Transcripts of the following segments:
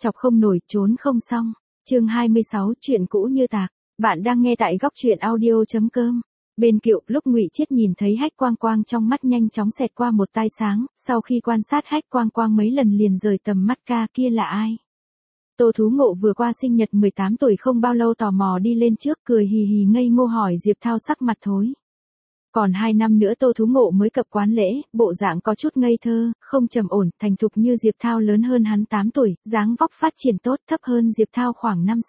chọc không nổi, trốn không xong. Chương 26, chuyện cũ như tạc. Bạn đang nghe tại góc truyện audio.com. Bên Kiệu, lúc Ngụy Chiết nhìn thấy Hách Quang Quang trong mắt nhanh chóng xẹt qua một tia sáng, sau khi quan sát Hách Quang Quang mấy lần liền rời tầm mắt, ca kia là ai? Tô Thú Ngộ vừa qua sinh nhật 18 tuổi không bao lâu tò mò đi lên trước, cười hì hì ngây ngô hỏi Diệp Thao sắc mặt thối. Còn 2 năm nữa Tô Thú Ngộ mới cập quán lễ, bộ dạng có chút ngây thơ, không trầm ổn, thành thục như Diệp Thao lớn hơn hắn 8 tuổi, dáng vóc phát triển tốt, thấp hơn Diệp Thao khoảng 5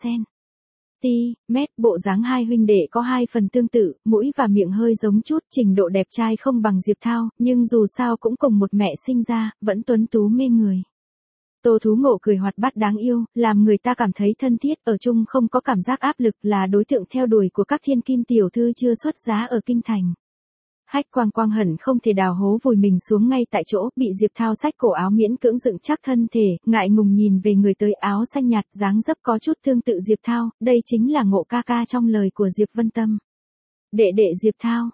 cm, bộ dáng hai huynh đệ có 2 phần tương tự, mũi và miệng hơi giống chút, trình độ đẹp trai không bằng Diệp Thao, nhưng dù sao cũng cùng một mẹ sinh ra, vẫn tuấn tú mê người. Tô Thú Ngộ cười hoạt bát đáng yêu, làm người ta cảm thấy thân thiết, ở chung không có cảm giác áp lực, là đối tượng theo đuổi của các thiên kim tiểu thư chưa xuất giá ở kinh thành. Hách Quang Quang hận không thể đào hố vùi mình xuống ngay tại chỗ, bị Diệp Thao xách cổ áo miễn cưỡng dựng chắc thân thể, ngại ngùng nhìn về người tới áo xanh nhạt, dáng dấp có chút tương tự Diệp Thao, đây chính là Ngộ ca ca trong lời của Diệp Vân Tâm. Đệ đệ Diệp Thao,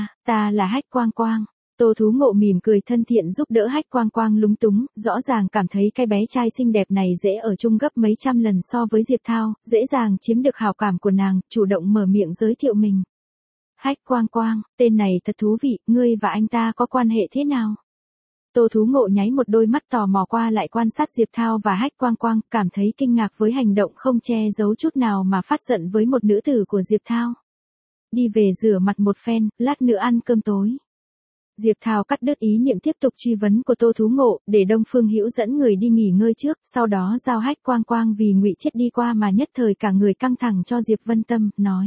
ta là Hách Quang Quang. Tô Thú Ngộ mỉm cười thân thiện giúp đỡ Hách Quang Quang lúng túng, rõ ràng cảm thấy cái bé trai xinh đẹp này dễ ở chung gấp mấy trăm lần so với Diệp Thao, dễ dàng chiếm được hảo cảm của nàng, chủ động mở miệng giới thiệu mình. Hách Quang Quang, tên này thật thú vị, ngươi và anh ta có quan hệ thế nào? Tô Thú Ngộ nháy một đôi mắt tò mò qua lại quan sát Diệp Thao và Hách Quang Quang, cảm thấy kinh ngạc với hành động không che giấu chút nào mà phát giận với một nữ tử của Diệp Thao. Đi về rửa mặt một phen, lát nữa ăn cơm tối. Diệp Thao cắt đứt ý niệm tiếp tục truy vấn của Tô Thú Ngộ, để Đông Phương Hữu dẫn người đi nghỉ ngơi trước, sau đó giao Hách Quang Quang vì Ngụy Chiết đi qua mà nhất thời cả người căng thẳng cho Diệp Vân Tâm, nói.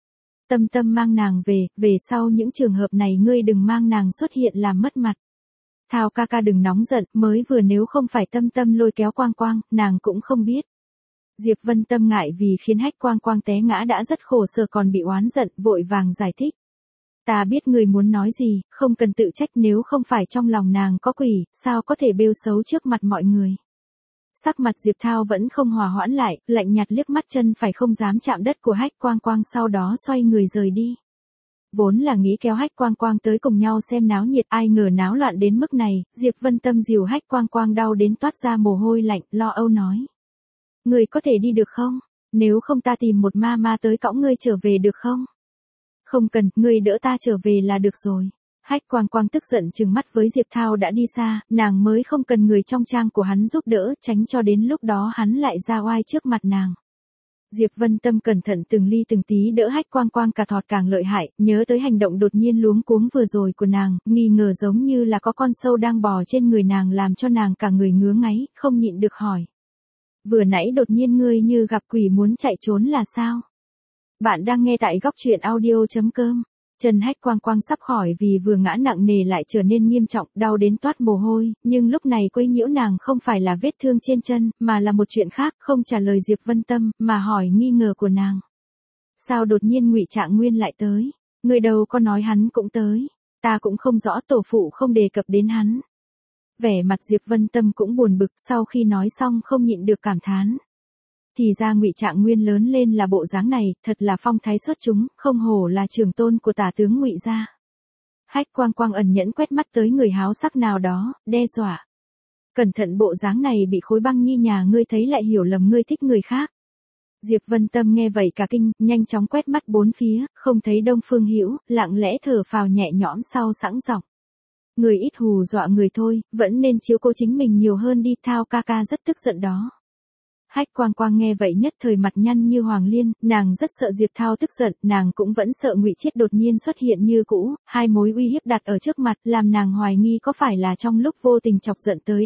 Tâm Tâm mang nàng về sau những trường hợp này ngươi đừng mang nàng xuất hiện làm mất mặt. Thao ca ca đừng nóng giận, mới vừa nếu không phải Tâm Tâm lôi kéo Quang Quang, nàng cũng không biết. Diệp Vân Tâm ngại vì khiến Hách Quang Quang té ngã đã rất khổ sở còn bị oán giận, vội vàng giải thích. Ta biết người muốn nói gì, không cần tự trách, nếu không phải trong lòng nàng có quỷ, sao có thể bêu xấu trước mặt mọi người. Sắc mặt Diệp Thao vẫn không hòa hoãn lại, lạnh nhạt liếc mắt chân phải không dám chạm đất của Hách Quang Quang, sau đó xoay người rời đi. Vốn là nghĩ kéo Hách Quang Quang tới cùng nhau xem náo nhiệt, ai ngờ náo loạn đến mức này, Diệp Vân Tâm dìu Hách Quang Quang đau đến toát ra mồ hôi lạnh, lo âu nói. Người có thể đi được không? Nếu không ta tìm một ma ma tới cõng ngươi trở về được không? Không cần, ngươi đỡ ta trở về là được rồi. Hách Quang Quang tức giận trừng mắt với Diệp Thao đã đi xa, nàng mới không cần người trong trang của hắn giúp đỡ, tránh cho đến lúc đó hắn lại ra oai trước mặt nàng. Diệp Vân Tâm cẩn thận từng ly từng tí đỡ Hách Quang Quang, cả thọt càng lợi hại, nhớ tới hành động đột nhiên luống cuống vừa rồi của nàng, nghi ngờ giống như là có con sâu đang bò trên người nàng làm cho nàng cả người ngứa ngáy, không nhịn được hỏi. Vừa nãy đột nhiên ngươi như gặp quỷ muốn chạy trốn là sao? Bạn đang nghe tại góc truyện audio.com. Chân Hách Quang Quang sắp khỏi vì vừa ngã nặng nề lại trở nên nghiêm trọng, đau đến toát mồ hôi, nhưng lúc này quấy nhiễu nàng không phải là vết thương trên chân, mà là một chuyện khác, không trả lời Diệp Vân Tâm, mà hỏi nghi ngờ của nàng. Sao đột nhiên Ngụy Trạng Nguyên lại tới? Người đâu có nói hắn cũng tới. Ta cũng không rõ, tổ phụ không đề cập đến hắn. Vẻ mặt Diệp Vân Tâm cũng buồn bực, sau khi nói xong không nhịn được cảm thán. Thì ra Ngụy Trạng Nguyên lớn lên là bộ dáng này, thật là phong thái xuất chúng, không hổ là trưởng tôn của tả tướng Ngụy gia. Hách Quang Quang ẩn nhẫn quét mắt tới người háo sắc nào đó, đe dọa. Cẩn thận, bộ dáng này bị khối băng nhi nhà ngươi thấy lại hiểu lầm ngươi thích người khác. Diệp Vân Tâm nghe vậy cả kinh, nhanh chóng quét mắt bốn phía, không thấy Đông Phương Hữu, lặng lẽ thở phào nhẹ nhõm sau sẵn giọng. Người ít hù dọa người thôi, vẫn nên chiếu cố chính mình nhiều hơn đi, Thao ca ca rất tức giận đó. Hách Quang Quang nghe vậy nhất thời mặt nhăn như hoàng liên, nàng rất sợ Diệp Thao tức giận, nàng cũng vẫn sợ Ngụy Chiết đột nhiên xuất hiện như cũ, hai mối uy hiếp đặt ở trước mặt, làm nàng hoài nghi có phải là trong lúc vô tình chọc giận tới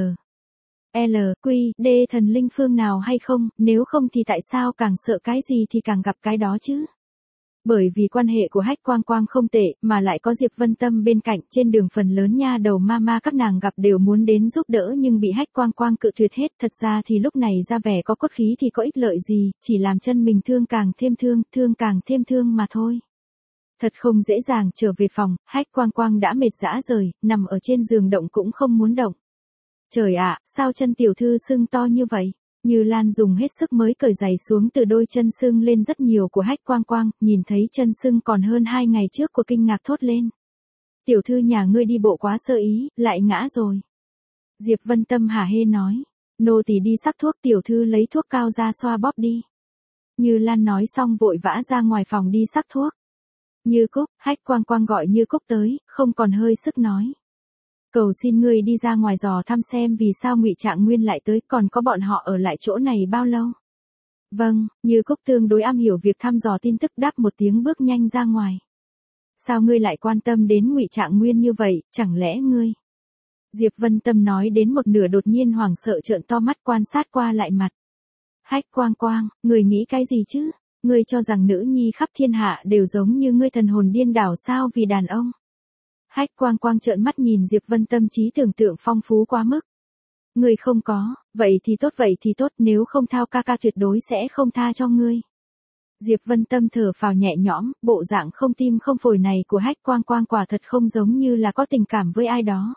D thần linh phương nào hay không, nếu không thì tại sao càng sợ cái gì thì càng gặp cái đó chứ? Bởi vì quan hệ của Hách Quang Quang không tệ, mà lại có Diệp Vân Tâm bên cạnh, trên đường phần lớn nha đầu mama các nàng gặp đều muốn đến giúp đỡ nhưng bị Hách Quang Quang cự tuyệt hết, thật ra thì lúc này ra vẻ có cốt khí thì có ích lợi gì, chỉ làm chân mình thương càng thêm thương mà thôi. Thật không dễ dàng trở về phòng, Hách Quang Quang đã mệt rã rời, nằm ở trên giường động cũng không muốn động. Trời ạ, sao chân tiểu thư sưng to như vậy? Như Lan dùng hết sức mới cởi giày xuống, từ đôi chân sưng lên rất nhiều của Hách Quang Quang, nhìn thấy chân sưng còn hơn 2 ngày trước của kinh ngạc thốt lên. Tiểu thư nhà ngươi đi bộ quá sơ ý, lại ngã rồi. Diệp Vân Tâm hả hê nói. Nô tỳ đi sắc thuốc, tiểu thư lấy thuốc cao ra xoa bóp đi. Như Lan nói xong vội vã ra ngoài phòng đi sắc thuốc. Như Cúc, Hách Quang Quang gọi Như Cúc tới, không còn hơi sức nói. Cầu xin ngươi đi ra ngoài dò thăm xem vì sao Ngụy Trạng Nguyên lại tới, còn có bọn họ ở lại chỗ này bao lâu. Vâng, Như Cúc tương đối am hiểu việc thăm dò tin tức đáp một tiếng bước nhanh ra ngoài. Sao ngươi lại quan tâm đến Ngụy Trạng Nguyên như vậy, chẳng lẽ ngươi... Diệp Vân Tâm nói đến một nửa đột nhiên hoảng sợ trợn to mắt quan sát qua lại mặt. Hách Quang Quang, người nghĩ cái gì chứ? Ngươi cho rằng nữ nhi khắp thiên hạ đều giống như ngươi thần hồn điên đảo sao vì đàn ông? Hách Quang Quang trợn mắt nhìn Diệp Vân Tâm trí tưởng tượng phong phú quá mức. Ngươi không có, vậy thì tốt, nếu không Thao ca ca tuyệt đối sẽ không tha cho ngươi. Diệp Vân Tâm thở phào nhẹ nhõm, bộ dạng không tim không phổi này của Hách Quang Quang quả thật không giống như là có tình cảm với ai đó.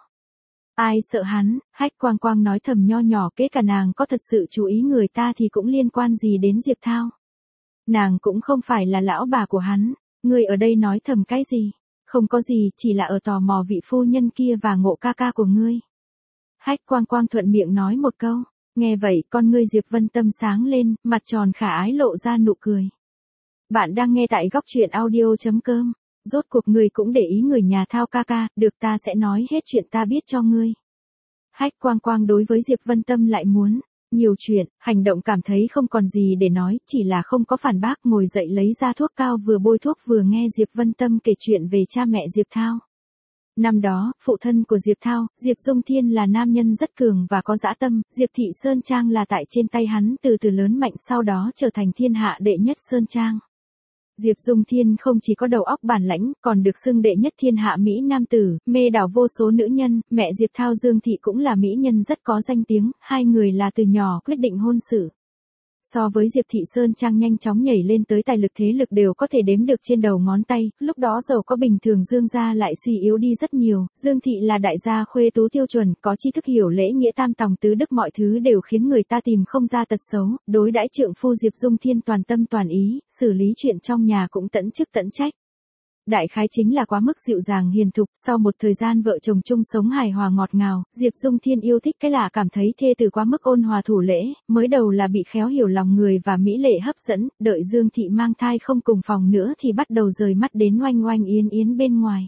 Ai sợ hắn, Hách Quang Quang nói thầm nho nhỏ, kể cả nàng có thật sự chú ý người ta thì cũng liên quan gì đến Diệp Thao. Nàng cũng không phải là lão bà của hắn, ngươi ở đây nói thầm cái gì? Không có gì, chỉ là ở tò mò vị phu nhân kia và Ngộ ca ca của ngươi. Hách Quang Quang thuận miệng nói một câu, nghe vậy con ngươi Diệp Vân Tâm sáng lên, mặt tròn khả ái lộ ra nụ cười. Bạn đang nghe tại góc truyện audio.com. Rốt cuộc ngươi cũng để ý người nhà Thao ca ca, được ta sẽ nói hết chuyện ta biết cho ngươi. Hách Quang Quang đối với Diệp Vân Tâm lại muốn nhiều chuyện, hành động cảm thấy không còn gì để nói, chỉ là không có phản bác, ngồi dậy lấy ra thuốc cao vừa bôi thuốc vừa nghe Diệp Vân Tâm kể chuyện về cha mẹ Diệp Thao. Năm đó, phụ thân của Diệp Thao, Diệp Dung Thiên là nam nhân rất cường và có dã tâm, Diệp Thị Sơn Trang là tại trên tay hắn từ từ lớn mạnh sau đó trở thành thiên hạ đệ nhất Sơn Trang. Diệp Dung Thiên không chỉ có đầu óc bản lãnh, còn được xưng đệ nhất thiên hạ Mỹ nam tử, mê đảo vô số nữ nhân, mẹ Diệp Thao Dương Thị cũng là mỹ nhân rất có danh tiếng, hai người là từ nhỏ quyết định hôn sự. So với Diệp Thị Sơn Trang nhanh chóng nhảy lên tới tài lực thế lực đều có thể đếm được trên đầu ngón tay, lúc đó giàu có bình thường Dương gia lại suy yếu đi rất nhiều, Dương Thị là đại gia khuê tú tiêu chuẩn, có tri thức hiểu lễ nghĩa tam tòng tứ đức mọi thứ đều khiến người ta tìm không ra tật xấu, đối đãi trượng phu Diệp Dung Thiên toàn tâm toàn ý, xử lý chuyện trong nhà cũng tận chức tận trách. Đại khái chính là quá mức dịu dàng hiền thục, sau một thời gian vợ chồng chung sống hài hòa ngọt ngào, Diệp Dung Thiên yêu thích cái lạ cảm thấy thê tử quá mức ôn hòa thủ lễ, mới đầu là bị khéo hiểu lòng người và mỹ lệ hấp dẫn, đợi Dương Thị mang thai không cùng phòng nữa thì bắt đầu rời mắt đến oanh oanh yến yến bên ngoài.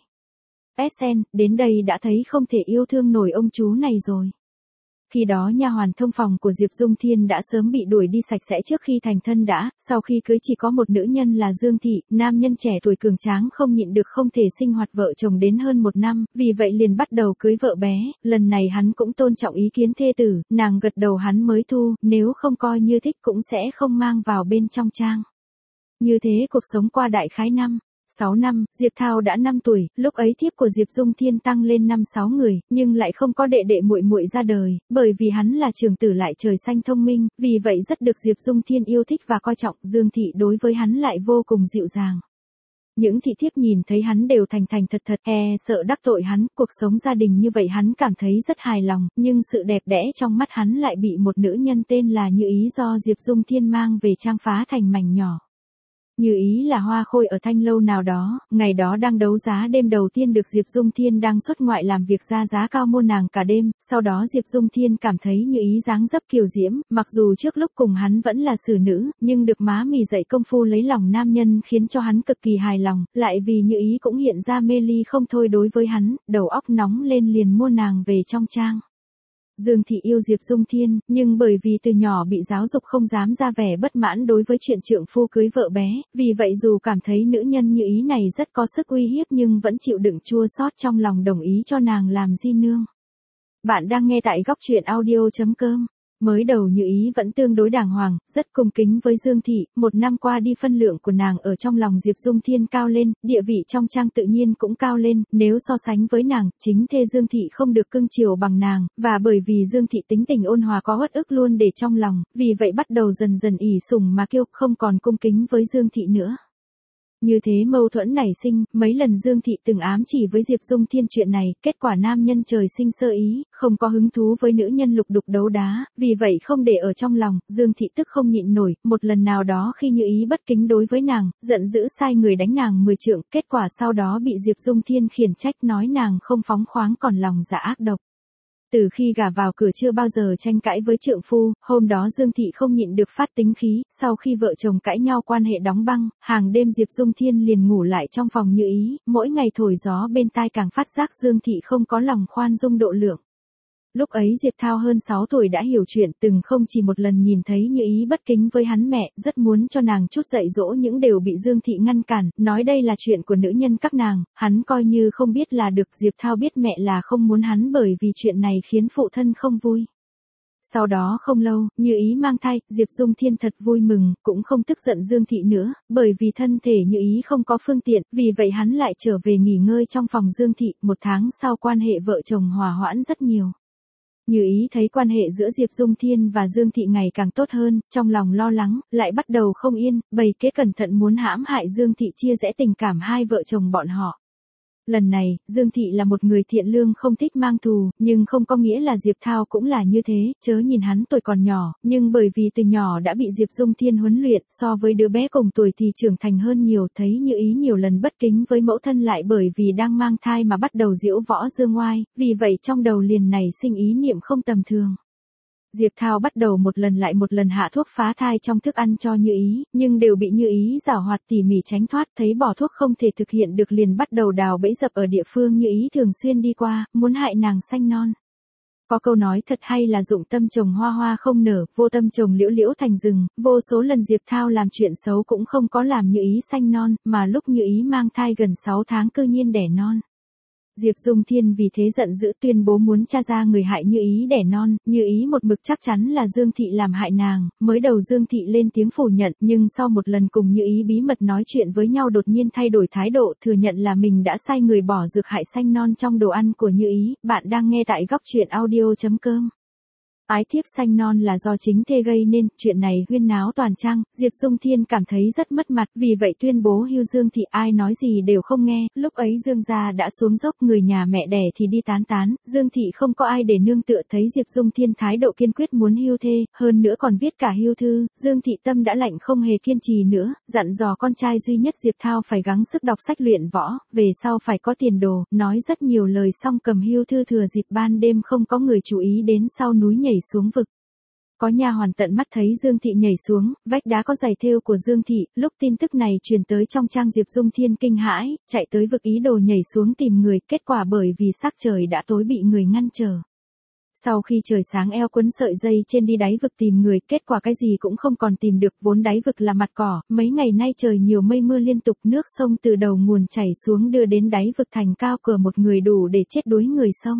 SN, đến đây đã thấy không thể yêu thương nổi ông chú này rồi. Khi đó nha hoàn thông phòng của Diệp Dung Thiên đã sớm bị đuổi đi sạch sẽ trước khi thành thân đã, sau khi cưới chỉ có một nữ nhân là Dương Thị, nam nhân trẻ tuổi cường tráng không nhịn được không thể sinh hoạt vợ chồng đến hơn một năm, vì vậy liền bắt đầu cưới vợ bé, lần này hắn cũng tôn trọng ý kiến thê tử, nàng gật đầu hắn mới thu, nếu không coi như thích cũng sẽ không mang vào bên trong trang. Như thế cuộc sống qua đại khái 6 năm, Diệp Thao đã 5 tuổi, lúc ấy thiếp của Diệp Dung Thiên tăng lên 5-6 người, nhưng lại không có đệ đệ muội muội ra đời, bởi vì hắn là trưởng tử lại trời xanh thông minh, vì vậy rất được Diệp Dung Thiên yêu thích và coi trọng, Dương Thị đối với hắn lại vô cùng dịu dàng. Những thị thiếp nhìn thấy hắn đều thành thật, sợ đắc tội hắn, cuộc sống gia đình như vậy hắn cảm thấy rất hài lòng, nhưng sự đẹp đẽ trong mắt hắn lại bị một nữ nhân tên là Như Ý do Diệp Dung Thiên mang về trang phá thành mảnh nhỏ. Như Ý là hoa khôi ở Thanh Lâu nào đó, ngày đó đang đấu giá đêm đầu tiên được Diệp Dung Thiên đang xuất ngoại làm việc ra giá cao mua nàng cả đêm, sau đó Diệp Dung Thiên cảm thấy Như Ý dáng dấp kiều diễm, mặc dù trước lúc cùng hắn vẫn là xử nữ, nhưng được má mì dạy công phu lấy lòng nam nhân khiến cho hắn cực kỳ hài lòng, lại vì Như Ý cũng hiện ra mê ly không thôi đối với hắn, đầu óc nóng lên liền mua nàng về trong trang. Dương Thị yêu Diệp Dung Thiên, nhưng bởi vì từ nhỏ bị giáo dục không dám ra vẻ bất mãn đối với chuyện trượng phu cưới vợ bé, vì vậy dù cảm thấy nữ nhân Như Ý này rất có sức uy hiếp nhưng vẫn chịu đựng chua xót trong lòng đồng ý cho nàng làm di nương. Bạn đang nghe tại góc truyện audio.com. Mới đầu Như Ý vẫn tương đối đàng hoàng, rất cung kính với Dương Thị, một năm qua đi phân lượng của nàng ở trong lòng Diệp Dung Thiên cao lên, địa vị trong trang tự nhiên cũng cao lên, nếu so sánh với nàng, chính thê Dương Thị không được cưng chiều bằng nàng, và bởi vì Dương Thị tính tình ôn hòa có uất ức luôn để trong lòng, vì vậy bắt đầu dần dần ỷ sủng mà kiêu, không còn cung kính với Dương Thị nữa. Như thế mâu thuẫn nảy sinh, mấy lần Dương Thị từng ám chỉ với Diệp Dung Thiên chuyện này, kết quả nam nhân trời sinh sơ ý, không có hứng thú với nữ nhân lục đục đấu đá, vì vậy không để ở trong lòng, Dương Thị tức không nhịn nổi, một lần nào đó khi Như Ý bất kính đối với nàng, giận dữ sai người đánh nàng 10 trượng, kết quả sau đó bị Diệp Dung Thiên khiển trách nói nàng không phóng khoáng còn lòng dạ ác độc. Từ khi gả vào cửa chưa bao giờ tranh cãi với trượng phu, hôm đó Dương Thị không nhịn được phát tính khí, sau khi vợ chồng cãi nhau quan hệ đóng băng, hàng đêm Diệp Dung Thiên liền ngủ lại trong phòng Như Ý, mỗi ngày thổi gió bên tai càng phát giác Dương Thị không có lòng khoan dung độ lượng. Lúc ấy Diệp Thao hơn 6 tuổi đã hiểu chuyện, từng không chỉ một lần nhìn thấy Như Ý bất kính với hắn mẹ, rất muốn cho nàng chút dạy dỗ những đều bị Dương Thị ngăn cản, nói đây là chuyện của nữ nhân các nàng, hắn coi như không biết là được. Diệp Thao biết mẹ là không muốn hắn bởi vì chuyện này khiến phụ thân không vui. Sau đó không lâu, Như Ý mang thai, Diệp Dung Thiên thật vui mừng, cũng không tức giận Dương Thị nữa, bởi vì thân thể Như Ý không có phương tiện, vì vậy hắn lại trở về nghỉ ngơi trong phòng Dương Thị, 1 tháng sau quan hệ vợ chồng hòa hoãn rất nhiều. Như Ý thấy quan hệ giữa Diệp Dung Thiên và Dương Thị ngày càng tốt hơn, trong lòng lo lắng, lại bắt đầu không yên, bày kế cẩn thận muốn hãm hại Dương Thị chia rẽ tình cảm hai vợ chồng bọn họ. Lần này, Dương Thị là một người thiện lương không thích mang thù, nhưng không có nghĩa là Diệp Thao cũng là như thế, chớ nhìn hắn tuổi còn nhỏ, nhưng bởi vì từ nhỏ đã bị Diệp Dung Thiên huấn luyện, so với đứa bé cùng tuổi thì trưởng thành hơn nhiều, thấy Như Ý nhiều lần bất kính với mẫu thân lại bởi vì đang mang thai mà bắt đầu giễu võ dương oai, vì vậy trong đầu liền nảy sinh ý niệm không tầm thường. Diệp Thao bắt đầu một lần lại một lần hạ thuốc phá thai trong thức ăn cho Như Ý, nhưng đều bị Như Ý giảo hoạt tỉ mỉ tránh thoát, thấy bỏ thuốc không thể thực hiện được liền bắt đầu đào bẫy dập ở địa phương Như Ý thường xuyên đi qua, muốn hại nàng sanh non. Có câu nói thật hay là dụng tâm trồng hoa hoa không nở, vô tâm trồng liễu liễu thành rừng, vô số lần Diệp Thao làm chuyện xấu cũng không có làm Như Ý sanh non, mà lúc Như Ý mang thai gần 6 tháng cư nhiên đẻ non. Diệp Dung Thiên vì thế giận dữ tuyên bố muốn tra ra người hại Như Ý đẻ non, Như Ý một mực chắc chắn là Dương Thị làm hại nàng, mới đầu Dương Thị lên tiếng phủ nhận, nhưng sau một lần cùng Như Ý bí mật nói chuyện với nhau đột nhiên thay đổi thái độ, thừa nhận là mình đã sai người bỏ dược hại sanh non trong đồ ăn của Như Ý. Bạn đang nghe tại góc truyện audio.com. Ái thiếp sanh non là do chính thê gây nên, chuyện này huyên náo toàn trang, Diệp Dung Thiên cảm thấy rất mất mặt, vì vậy tuyên bố hưu Dương Thị, ai nói gì đều không nghe, lúc ấy Dương gia đã xuống dốc, người nhà mẹ đẻ thì đi tán tán, Dương Thị không có ai để nương tựa, thấy Diệp Dung Thiên thái độ kiên quyết muốn hưu thê, hơn nữa còn viết cả hưu thư, Dương Thị tâm đã lạnh không hề kiên trì nữa, dặn dò con trai duy nhất Diệp Thao phải gắng sức đọc sách luyện võ, về sau phải có tiền đồ, nói rất nhiều lời xong cầm hưu thư thừa dịp ban đêm không có người chú ý đến sau núi nhảy xuống vực. Có nha hoàn tận mắt thấy Dương Thị nhảy xuống, vách đá có giày thêu của Dương Thị, lúc tin tức này truyền tới trong trang Diệp Dung Thiên kinh hãi, chạy tới vực ý đồ nhảy xuống tìm người, kết quả bởi vì sắc trời đã tối bị người ngăn trở. Sau khi trời sáng eo quấn sợi dây trên đi đáy vực tìm người, kết quả cái gì cũng không còn tìm được, vốn đáy vực là mặt cỏ, mấy ngày nay trời nhiều mây mưa liên tục, nước sông từ đầu nguồn chảy xuống đưa đến đáy vực thành cao cửa một người đủ để chết đuối người sông.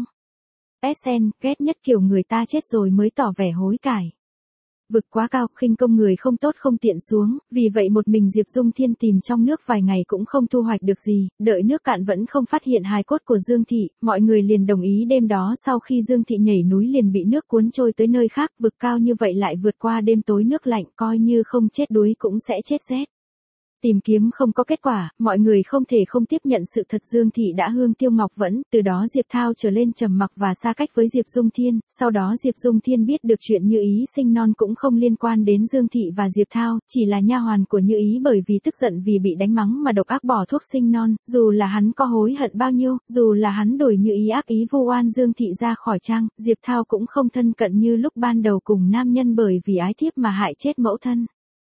SN, ghét nhất kiểu người ta chết rồi mới tỏ vẻ hối cải. Vực quá cao, khinh công người không tốt không tiện xuống, vì vậy một mình Diệp Dung Thiên tìm trong nước vài ngày cũng không thu hoạch được gì, đợi nước cạn vẫn không phát hiện hài cốt của Dương Thị, mọi người liền đồng ý đêm đó sau khi Dương Thị nhảy núi liền bị nước cuốn trôi tới nơi khác, vực cao như vậy lại vượt qua đêm tối nước lạnh, coi như không chết đuối cũng sẽ chết rét. Tìm kiếm không có kết quả, mọi người không thể không tiếp nhận sự thật Dương Thị đã hương tiêu ngọc vẫn, từ đó Diệp Thao trở lên trầm mặc và xa cách với Diệp Dung Thiên, sau đó Diệp Dung Thiên biết được chuyện Như Ý sinh non cũng không liên quan đến Dương Thị và Diệp Thao, chỉ là nha hoàn của Như Ý bởi vì tức giận vì bị đánh mắng mà độc ác bỏ thuốc sinh non, dù là hắn có hối hận bao nhiêu, dù là hắn đổi Như Ý ác ý vu oan Dương Thị ra khỏi trang, Diệp Thao cũng không thân cận như lúc ban đầu cùng nam nhân bởi vì ái thiếp mà hại chết mẫu thân.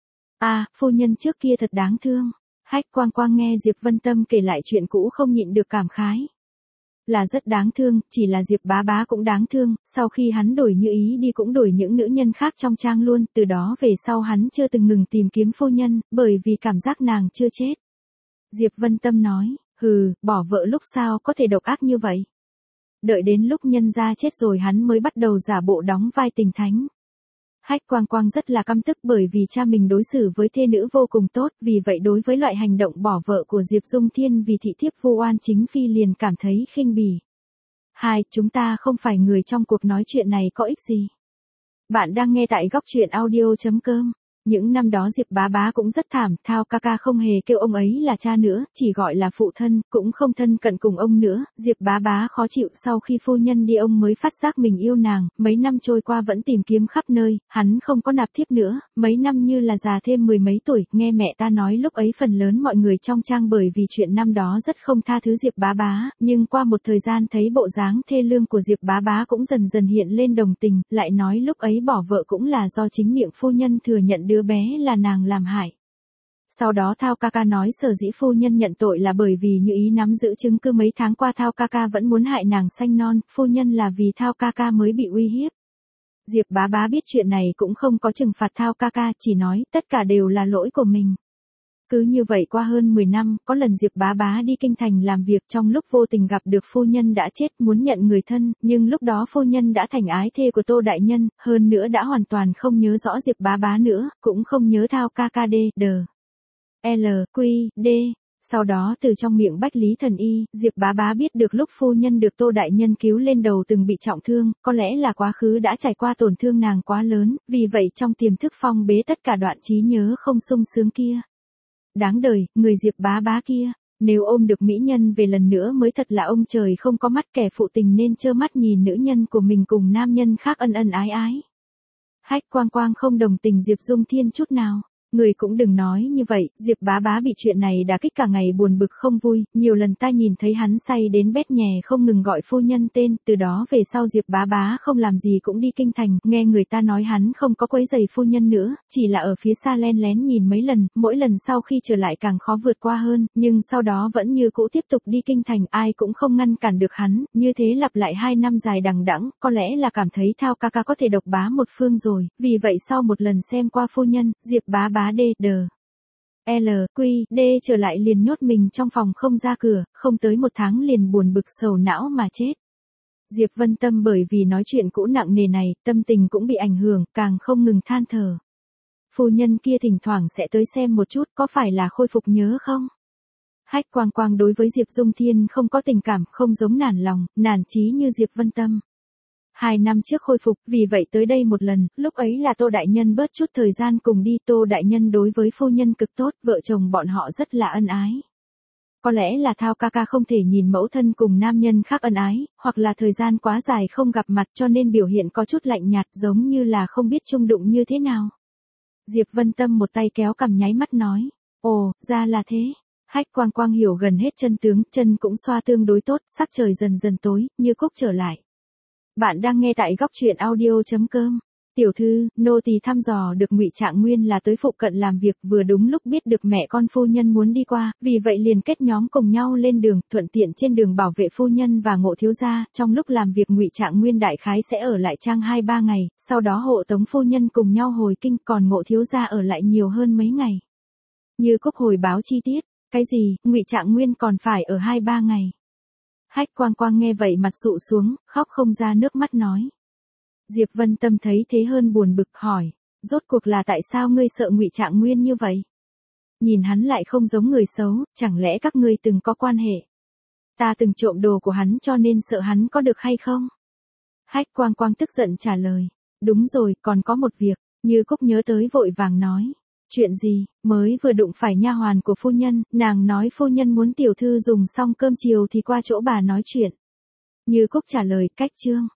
Phu nhân trước kia thật đáng thương. Hách Quang Quang nghe Diệp Vân Tâm kể lại chuyện cũ không nhịn được cảm khái. Là rất đáng thương, chỉ là Diệp bá bá cũng đáng thương, sau khi hắn đổi Như Ý đi cũng đổi những nữ nhân khác trong trang luôn, từ đó về sau hắn chưa từng ngừng tìm kiếm phu nhân, bởi vì cảm giác nàng chưa chết. Diệp Vân Tâm nói, bỏ vợ lúc sao có thể độc ác như vậy. Đợi đến lúc nhân gia chết rồi hắn mới bắt đầu giả bộ đóng vai tình thánh. Hách Quang Quang rất là căm tức bởi vì cha mình đối xử với thê nữ vô cùng tốt, vì vậy đối với loại hành động bỏ vợ của Diệp Dung Thiên vì thị thiếp vu oan chính phi liền cảm thấy khinh bỉ. Chúng ta không phải người trong cuộc nói chuyện này có ích gì. Bạn đang nghe tại góc truyện audio.com. Những năm đó Diệp Bá Bá cũng rất thảm, Thao ca ca không hề kêu ông ấy là cha nữa, chỉ gọi là phụ thân, cũng không thân cận cùng ông nữa. Diệp Bá Bá khó chịu, sau khi phu nhân đi ông mới phát giác mình yêu nàng, mấy năm trôi qua vẫn tìm kiếm khắp nơi, hắn không có nạp thiếp nữa, mấy năm như là già thêm mười mấy tuổi. Nghe mẹ ta nói lúc ấy phần lớn mọi người trong trang bởi vì chuyện năm đó rất không tha thứ Diệp Bá Bá, nhưng qua một thời gian thấy bộ dáng thê lương của Diệp Bá Bá cũng dần dần hiện lên đồng tình, lại nói lúc ấy bỏ vợ cũng là do chính miệng phu nhân thừa nhận đứa bé là nàng làm hại. Sau đó Thao ca ca nói sở dĩ phu nhân nhận tội là bởi vì Như Ý nắm giữ chứng cứ mấy tháng qua Thao ca ca vẫn muốn hại nàng sanh non, phu nhân là vì Thao ca ca mới bị uy hiếp. Diệp Bá Bá biết chuyện này cũng không có trừng phạt Thao ca ca, chỉ nói tất cả đều là lỗi của mình. Cứ như vậy qua hơn 10 năm, có lần Diệp Bá Bá đi kinh thành làm việc, trong lúc vô tình gặp được phu nhân đã chết, muốn nhận người thân, nhưng lúc đó phu nhân đã thành ái thê của Tô đại nhân, hơn nữa đã hoàn toàn không nhớ rõ Diệp Bá Bá nữa, cũng không nhớ Thao ca ca D. Sau đó từ trong miệng Bách Lý Thần Y, Diệp Bá Bá biết được lúc phu nhân được Tô đại nhân cứu lên đầu từng bị trọng thương, có lẽ là quá khứ đã trải qua tổn thương nàng quá lớn, vì vậy trong tiềm thức phong bế tất cả đoạn trí nhớ không sung sướng kia. Đáng đời, người Diệp Bá Bá kia, nếu ôm được mỹ nhân về lần nữa mới thật là ông trời không có mắt, kẻ phụ tình nên trơ mắt nhìn nữ nhân của mình cùng nam nhân khác ân ân ái ái. Hách Quang Quang không đồng tình Diệp Dung Thiên chút nào. Người cũng đừng nói như vậy, Diệp Bá Bá bị chuyện này đả kích cả ngày buồn bực không vui, nhiều lần ta nhìn thấy hắn say đến bét nhè không ngừng gọi phu nhân tên, từ đó về sau Diệp Bá Bá không làm gì cũng đi kinh thành, nghe người ta nói hắn không có quấy rầy phu nhân nữa, chỉ là ở phía xa len lén nhìn mấy lần, mỗi lần sau khi trở lại càng khó vượt qua hơn, nhưng sau đó vẫn như cũ tiếp tục đi kinh thành, ai cũng không ngăn cản được hắn, như thế lặp lại 2 năm dài đằng đẵng, có lẽ là cảm thấy Thao ca ca có thể độc bá một phương rồi, vì vậy sau một lần xem qua phu nhân, Diệp Bá Bá D trở lại liền nhốt mình trong phòng không ra cửa, không tới 1 tháng liền buồn bực sầu não mà chết. Diệp Vân Tâm bởi vì nói chuyện cũ nặng nề này, tâm tình cũng bị ảnh hưởng, càng không ngừng than thở. Phu nhân kia thỉnh thoảng sẽ tới xem một chút, có phải là khôi phục nhớ không? Hách Quang Quang đối với Diệp Dung Thiên không có tình cảm, không giống nản lòng, nản chí như Diệp Vân Tâm. 2 năm trước khôi phục, vì vậy tới đây một lần, lúc ấy là Tô đại nhân bớt chút thời gian cùng đi, Tô đại nhân đối với phu nhân cực tốt, vợ chồng bọn họ rất là ân ái. Có lẽ là Thao ca ca không thể nhìn mẫu thân cùng nam nhân khác ân ái, hoặc là thời gian quá dài không gặp mặt cho nên biểu hiện có chút lạnh nhạt, giống như là không biết chung đụng như thế nào. Diệp Vân Tâm một tay kéo cằm nháy mắt nói, ồ, ra là thế. Hách Quang Quang hiểu gần hết chân tướng, chân cũng xoa tương đối tốt, sắc trời dần dần tối, Như Cúc trở lại. Bạn đang nghe tại góc truyện audio.com. Tiểu thư, nô tỳ thăm dò được Ngụy Trạng Nguyên là tới phụ cận làm việc, vừa đúng lúc biết được mẹ con phu nhân muốn đi qua, vì vậy liền kết nhóm cùng nhau lên đường, thuận tiện trên đường bảo vệ phu nhân và Ngộ thiếu gia, trong lúc làm việc Ngụy Trạng Nguyên đại khái sẽ ở lại trang 2-3 ngày, sau đó hộ tống phu nhân cùng nhau hồi kinh, còn Ngộ thiếu gia ở lại nhiều hơn mấy ngày. Như Cúc hồi báo chi tiết, cái gì, Ngụy Trạng Nguyên còn phải ở 2-3 ngày. Hách Quang Quang nghe vậy mặt sụ xuống, khóc không ra nước mắt nói. Diệp Vân Tâm thấy thế hơn buồn bực hỏi, rốt cuộc là tại sao ngươi sợ Ngụy Trạng Nguyên như vậy? Nhìn hắn lại không giống người xấu, chẳng lẽ các ngươi từng có quan hệ? Ta từng trộm đồ của hắn cho nên sợ hắn có được hay không? Hách Quang Quang tức giận trả lời, đúng rồi, còn có một việc, Như Cúc nhớ tới vội vàng nói. Chuyện gì, mới vừa đụng phải nha hoàn của phu nhân, nàng nói phu nhân muốn tiểu thư dùng xong cơm chiều thì qua chỗ bà nói chuyện. Như Cúc trả lời, cách chương.